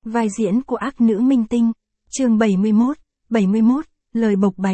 Vai diễn của ác nữ minh tinh. Chương 71, lời bộc bạch.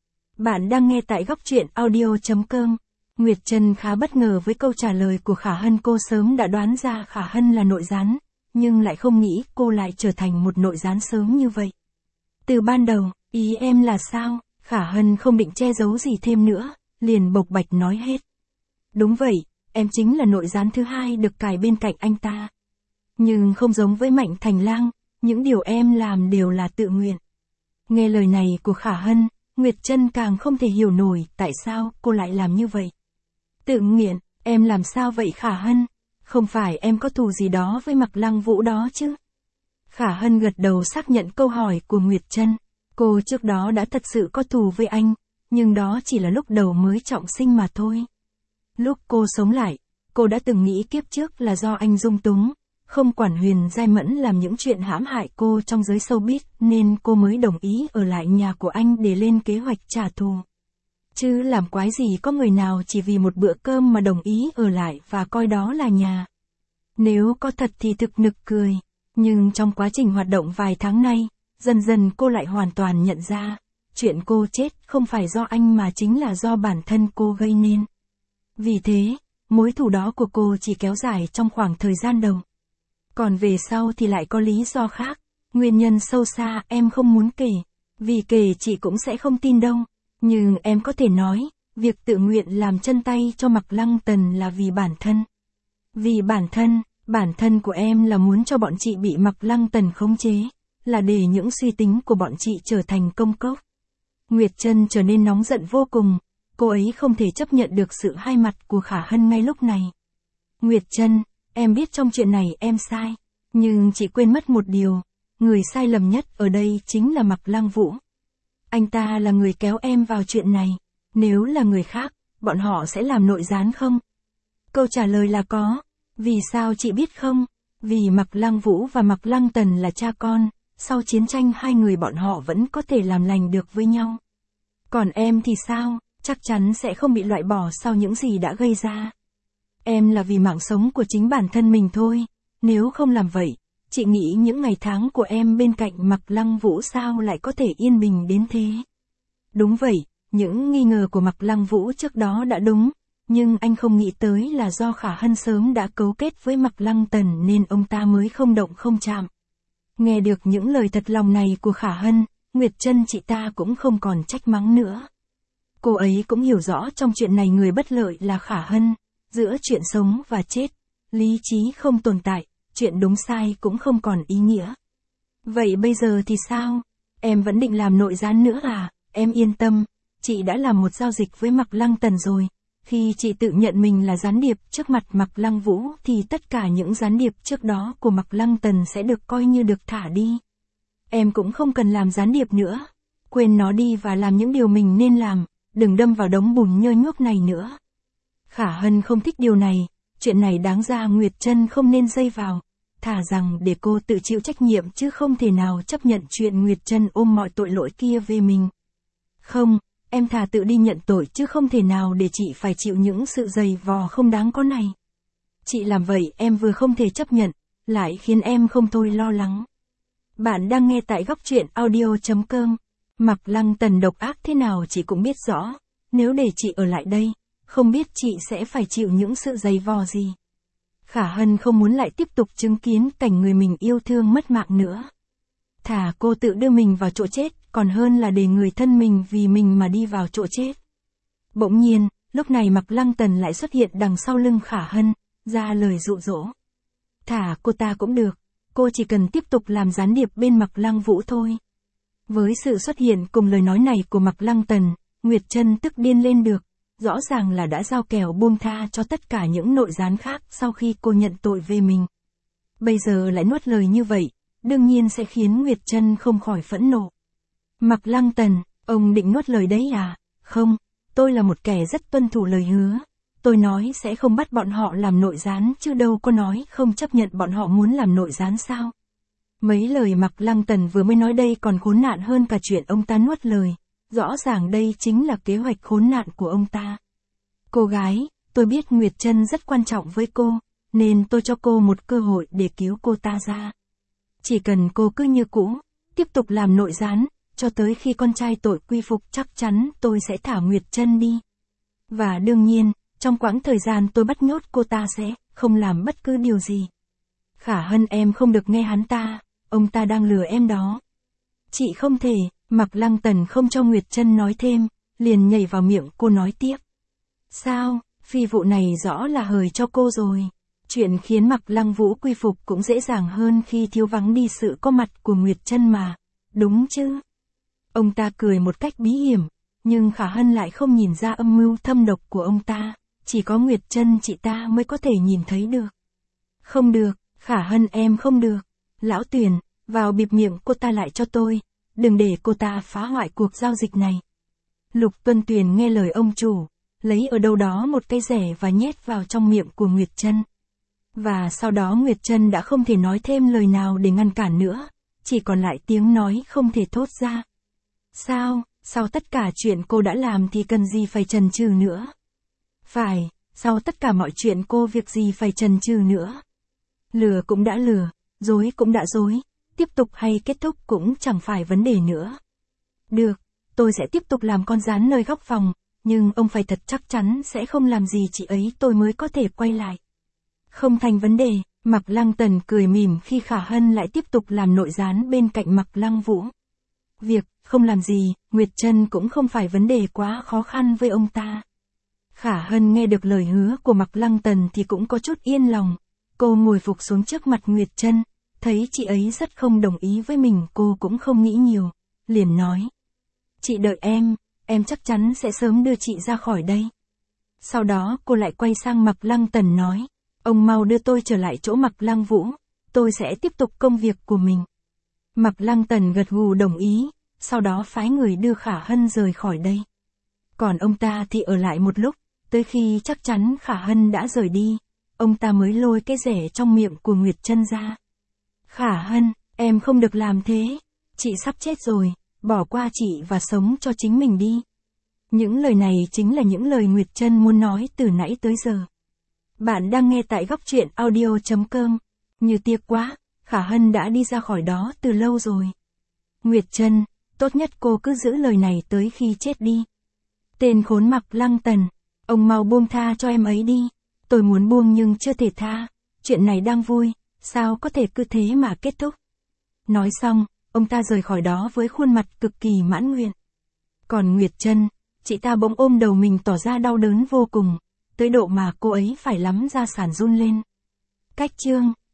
Bạn đang nghe tại góc truyện audio.com. Nguyệt Trân khá bất ngờ với câu trả lời của Khả Hân. Cô sớm đã đoán ra Khả Hân là nội gián, nhưng lại không nghĩ cô lại trở thành một nội gián sớm như vậy. Từ ban đầu, ý em là sao? Khả Hân không định che giấu gì thêm nữa, liền bộc bạch nói hết. Đúng vậy, em chính là nội gián thứ hai được cài bên cạnh anh ta. Nhưng không giống với Mạnh Thành Lang, những điều em làm đều là tự nguyện. Nghe lời này của Khả Hân, Nguyệt Trân càng không thể hiểu nổi tại sao cô lại làm như vậy. Tự nguyện, em làm sao vậy Khả Hân? Không phải em có thù gì đó với Mạc Lăng Vũ đó chứ? Khả Hân gật đầu xác nhận câu hỏi của Nguyệt Trân. Cô trước đó đã thật sự có thù với anh, nhưng đó chỉ là lúc đầu mới trọng sinh mà thôi. Lúc cô sống lại, cô đã từng nghĩ kiếp trước là do anh dung túng, không quản Huyền Giai Mẫn làm những chuyện hãm hại cô trong giới showbiz nên cô mới đồng ý ở lại nhà của anh để lên kế hoạch trả thù. Chứ làm quái gì có người nào chỉ vì một bữa cơm mà đồng ý ở lại và coi đó là nhà. Nếu có thật thì thực nực cười, nhưng trong quá trình hoạt động vài tháng nay, dần dần cô lại hoàn toàn nhận ra, chuyện cô chết không phải do anh mà chính là do bản thân cô gây nên. Vì thế, mối thù đó của cô chỉ kéo dài trong khoảng thời gian đầu. Còn về sau thì lại có lý do khác, nguyên nhân sâu xa em không muốn kể, vì kể chị cũng sẽ không tin đâu. Nhưng em có thể nói, việc tự nguyện làm chân tay cho Mạc Lăng Tần là vì bản thân. Vì bản thân của em là muốn cho bọn chị bị Mạc Lăng Tần khống chế, là để những suy tính của bọn chị trở thành công cốc. Nguyệt Trân trở nên nóng giận vô cùng, cô ấy không thể chấp nhận được sự hai mặt của Khả Hân ngay lúc này. Nguyệt Trân, em biết trong chuyện này em sai, nhưng chị quên mất một điều, người sai lầm nhất ở đây chính là Mạc Lăng Vũ. Anh ta là người kéo em vào chuyện này, nếu là người khác, bọn họ sẽ làm nội gián không? Câu trả lời là có. Vì sao chị biết không? Vì Mạc Lăng Vũ và Mạc Lăng Tần là cha con, sau chiến tranh hai người bọn họ vẫn có thể làm lành được với nhau. Còn em thì sao? Chắc chắn sẽ không bị loại bỏ sau những gì đã gây ra. Em là vì mạng sống của chính bản thân mình thôi, nếu không làm vậy, chị nghĩ những ngày tháng của em bên cạnh Mạc Lăng Vũ sao lại có thể yên bình đến thế. Đúng vậy, những nghi ngờ của Mạc Lăng Vũ trước đó đã đúng, nhưng anh không nghĩ tới là do Khả Hân sớm đã cấu kết với Mạc Lăng Tần nên ông ta mới không động không chạm. Nghe được những lời thật lòng này của Khả Hân, Nguyệt Trân chị ta cũng không còn trách mắng nữa. Cô ấy cũng hiểu rõ trong chuyện này người bất lợi là Khả Hân, giữa chuyện sống và chết, lý trí không tồn tại, chuyện đúng sai cũng không còn ý nghĩa. Vậy bây giờ thì sao? Em vẫn định làm nội gián nữa à? Em yên tâm, chị đã làm một giao dịch với Mạc Lăng Tần rồi. Khi chị tự nhận mình là gián điệp trước mặt Mạc Lăng Vũ thì tất cả những gián điệp trước đó của Mạc Lăng Tần sẽ được coi như được thả đi. Em cũng không cần làm gián điệp nữa. Quên nó đi và làm những điều mình nên làm, đừng đâm vào đống bùn nhơ nhuốc này nữa. Khả Hân không thích điều này, chuyện này đáng ra Nguyệt Trân không nên dây vào. Thà rằng để cô tự chịu trách nhiệm chứ không thể nào chấp nhận chuyện Nguyệt Trân ôm mọi tội lỗi kia về mình. Không, em thà tự đi nhận tội chứ không thể nào để chị phải chịu những sự giày vò không đáng có này. Chị làm vậy em vừa không thể chấp nhận, lại khiến em không thôi lo lắng. Bạn đang nghe tại góc truyện audio.com. Mạc Lăng Tần độc ác thế nào chị cũng biết rõ, nếu để chị ở lại đây, không biết chị sẽ phải chịu những sự giày vò gì. Khả Hân không muốn lại tiếp tục chứng kiến cảnh người mình yêu thương mất mạng nữa. Thà cô tự đưa mình vào chỗ chết, còn hơn là để người thân mình vì mình mà đi vào chỗ chết. Bỗng nhiên, lúc này Mạc Lăng Tần lại xuất hiện đằng sau lưng Khả Hân, ra lời dụ dỗ. Thả cô ta cũng được, cô chỉ cần tiếp tục làm gián điệp bên Mạc Lăng Vũ thôi. Với sự xuất hiện cùng lời nói này của Mạc Lăng Tần, Nguyệt Trân tức điên lên được, rõ ràng là đã giao kèo buông tha cho tất cả những nội gián khác sau khi cô nhận tội về mình. Bây giờ lại nuốt lời như vậy, đương nhiên sẽ khiến Nguyệt Trân không khỏi phẫn nộ. Mạc Lăng Tần, ông định nuốt lời đấy à? Không, tôi là một kẻ rất tuân thủ lời hứa. Tôi nói sẽ không bắt bọn họ làm nội gián chứ đâu có nói không chấp nhận bọn họ muốn làm nội gián sao. Mấy lời Mạc Lăng Tần vừa mới nói đây còn khốn nạn hơn cả chuyện ông ta nuốt lời. Rõ ràng đây chính là kế hoạch khốn nạn của ông ta. Cô gái, tôi biết Nguyệt Trân rất quan trọng với cô, nên tôi cho cô một cơ hội để cứu cô ta ra. Chỉ cần cô cứ như cũ, tiếp tục làm nội gián, cho tới khi con trai tội quy phục chắc chắn tôi sẽ thả Nguyệt Trân đi. Và đương nhiên, trong quãng thời gian tôi bắt nhốt cô ta sẽ không làm bất cứ điều gì. Khả Hân em không được nghe hắn ta, ông ta đang lừa em đó. Chị không thể, Mạc Lăng Tần không cho Nguyệt Trân nói thêm, liền nhảy vào miệng cô nói tiếp. Sao, phi vụ này rõ là hời cho cô rồi. Chuyện khiến Mạc Lăng Vũ quy phục cũng dễ dàng hơn khi thiếu vắng đi sự có mặt của Nguyệt Trân mà, đúng chứ? Ông ta cười một cách bí hiểm, nhưng Khả Hân lại không nhìn ra âm mưu thâm độc của ông ta, chỉ có Nguyệt Trân chị ta mới có thể nhìn thấy được. Không được, Khả Hân em không được. Lão Tuyền, vào bịp miệng cô ta lại cho tôi, đừng để cô ta phá hoại cuộc giao dịch này. Lục Tuân Tuyền nghe lời ông chủ, lấy ở đâu đó một cây rẻ và nhét vào trong miệng của Nguyệt Trân. Và sau đó Nguyệt Trân đã không thể nói thêm lời nào để ngăn cản nữa, chỉ còn lại tiếng nói không thể thốt ra. Sao, sau tất cả chuyện cô đã làm thì cần gì phải chần chừ nữa? Phải, sau tất cả mọi chuyện cô việc gì phải chần chừ nữa? Lừa cũng đã lừa, dối cũng đã dối, tiếp tục hay kết thúc cũng chẳng phải vấn đề nữa. Được, tôi sẽ tiếp tục làm con rán nơi góc phòng, nhưng ông phải thật chắc chắn sẽ không làm gì chị ấy tôi mới có thể quay lại. Không thành vấn đề, Mạc Lăng Tần cười mỉm khi Khả Hân lại tiếp tục làm nội gián bên cạnh Mạc Lăng Vũ. Việc không làm gì, Nguyệt Trân cũng không phải vấn đề quá khó khăn với ông ta. Khả Hân nghe được lời hứa của Mạc Lăng Tần thì cũng có chút yên lòng. Cô ngồi phục xuống trước mặt Nguyệt Trân, thấy chị ấy rất không đồng ý với mình, cô cũng không nghĩ nhiều, liền nói. Chị đợi em chắc chắn sẽ sớm đưa chị ra khỏi đây. Sau đó cô lại quay sang Mạc Lăng Tần nói, ông mau đưa tôi trở lại chỗ Mạc Lăng Vũ, tôi sẽ tiếp tục công việc của mình. Mạc Lăng Tần gật gù đồng ý, sau đó phái người đưa Khả Hân rời khỏi đây. Còn ông ta thì ở lại một lúc, tới khi chắc chắn Khả Hân đã rời đi, ông ta mới lôi cái rẻ trong miệng của Nguyệt Trân ra. Khả Hân, em không được làm thế, chị sắp chết rồi, bỏ qua chị và sống cho chính mình đi. Những lời này chính là những lời Nguyệt Trân muốn nói từ nãy tới giờ. Bạn đang nghe tại góc truyện audio.com. Như tiếc quá, Khả Hân đã đi ra khỏi đó từ lâu rồi. Nguyệt Trân, tốt nhất cô cứ giữ lời này tới khi chết đi. Tên khốn Mạc Lăng Tần, ông mau buông tha cho em ấy đi. Tôi muốn buông nhưng chưa thể tha, chuyện này đang vui, sao có thể cứ thế mà kết thúc. Nói xong, ông ta rời khỏi đó với khuôn mặt cực kỳ mãn nguyện. Còn Nguyệt Trân, chị ta bỗng ôm đầu mình tỏ ra đau đớn vô cùng, tới độ mà cô ấy phải lắm gia sản run lên. Cách chương